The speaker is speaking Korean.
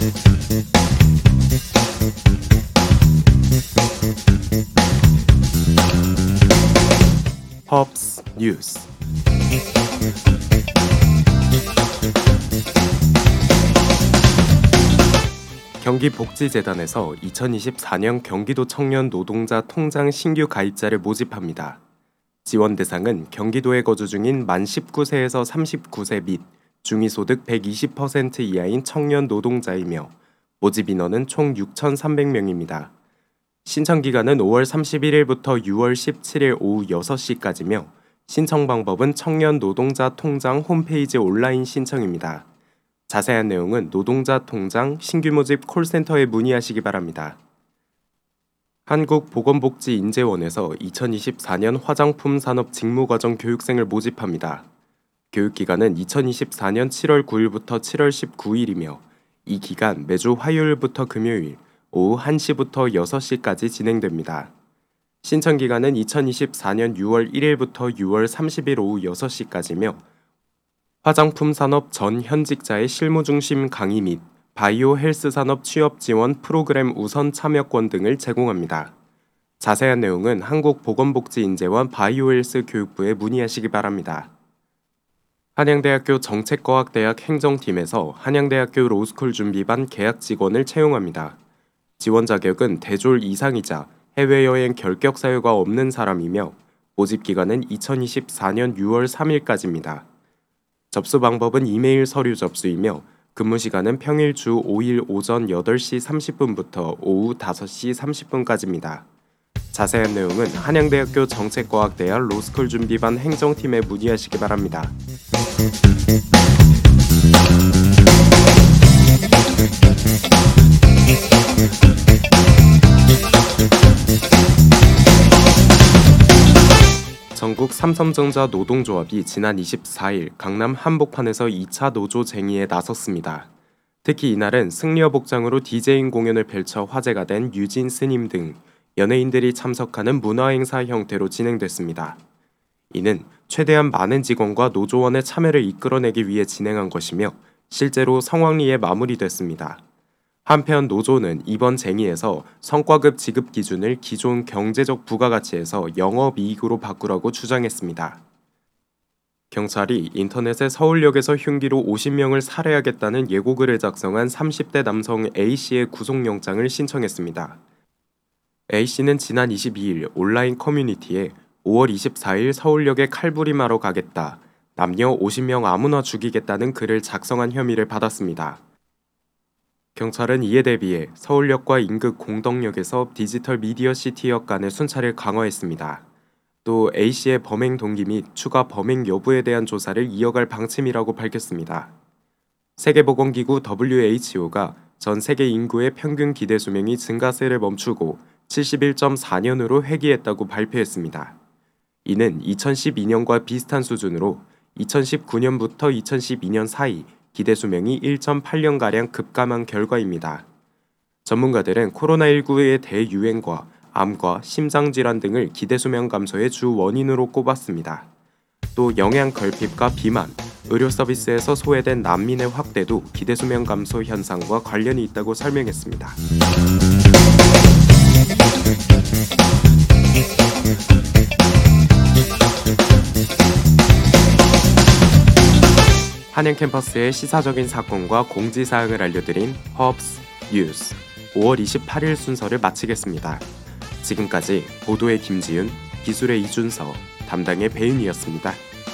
허브스 뉴스. 경기복지재단에서 2024년 경기도 청년 노동자 통장 신규 가입자를 모집합니다. 지원 대상은 경기도에 거주 중인 만 19세에서 39세 및 중위소득 120% 이하인 청년 노동자이며 모집 인원은 총 6,300명입니다. 신청 기간은 5월 31일부터 6월 17일 오후 6시까지며 신청 방법은 청년 노동자 통장 홈페이지 온라인 신청입니다. 자세한 내용은 노동자 통장 신규 모집 콜센터에 문의하시기 바랍니다. 한국보건복지인재원에서 2024년 화장품 산업 직무과정 교육생을 모집합니다. 교육기간은 2024년 7월 9일부터 7월 19일이며 이 기간 매주 화요일부터 금요일 오후 1시부터 6시까지 진행됩니다. 신청 기간은 2024년 6월 1일부터 6월 30일 오후 6시까지며 화장품 산업 전 현직자의 실무 중심 강의 및 바이오 헬스 산업 취업 지원 프로그램 우선 참여권 등을 제공합니다. 자세한 내용은 한국보건복지인재원 바이오 헬스 교육부에 문의하시기 바랍니다. 한양대학교 정책과학대학 행정팀에서 한양대학교 로스쿨 준비반 계약 직원을 채용합니다. 지원 자격은 대졸 이상이자 해외여행 결격 사유가 없는 사람이며 모집 기간은 2024년 6월 3일까지입니다. 접수 방법은 이메일 서류 접수이며 근무 시간은 평일 주 5일 오전 8시 30분부터 오후 5시 30분까지입니다. 자세한 내용은 한양대학교 정책과학대학 로스쿨 준비반 행정팀에 문의하시기 바랍니다. 전국 삼성전자 노동조합이 지난 24일 강남 한복판에서 2차 노조 쟁의에 나섰습니다. 특히 이날은 승리여 복장으로 디제잉 공연을 펼쳐 화제가 된 유진 스님 등 연예인들이 참석하는 문화행사 형태로 진행됐습니다. 이는 최대한 많은 직원과 노조원의 참여를 이끌어내기 위해 진행한 것이며 실제로 성황리에 마무리됐습니다. 한편 노조는 이번 쟁의에서 성과급 지급 기준을 기존 경제적 부가가치에서 영업이익으로 바꾸라고 주장했습니다. 경찰이 인터넷에 서울역에서 흉기로 50명을 살해하겠다는 예고글을 작성한 30대 남성 A씨의 구속영장을 신청했습니다. A씨는 지난 22일 온라인 커뮤니티에 5월 24일 서울역에 칼부림하러 가겠다. 남녀 50명 아무나 죽이겠다는 글을 작성한 혐의를 받았습니다. 경찰은 이에 대비해 서울역과 인근 공덕역에서 디지털 미디어 시티역 간의 순찰을 강화했습니다. 또 A씨의 범행 동기 및 추가 범행 여부에 대한 조사를 이어갈 방침이라고 밝혔습니다. 세계보건기구 WHO가 전 세계 인구의 평균 기대 수명이 증가세를 멈추고 71.4년으로 회귀했다고 발표했습니다. 이는 2012년과 비슷한 수준으로 2019년부터 2012년 사이 기대 수명이 1.8년가량 급감한 결과입니다. 전문가들은 코로나19의 대유행과 암과 심장질환 등을 기대 수명 감소의 주 원인으로 꼽았습니다. 또 영양 결핍과 비만, 의료 서비스에서 소외된 난민의 확대도 기대 수명 감소 현상과 관련이 있다고 설명했습니다. 한양 캠퍼스의 시사적인 사건과 공지사항을 알려드린 허브스 뉴스 5월 28일 순서를 마치겠습니다. 지금까지 보도의 김지윤, 기술의 이준서, 담당의 배윤이었습니다.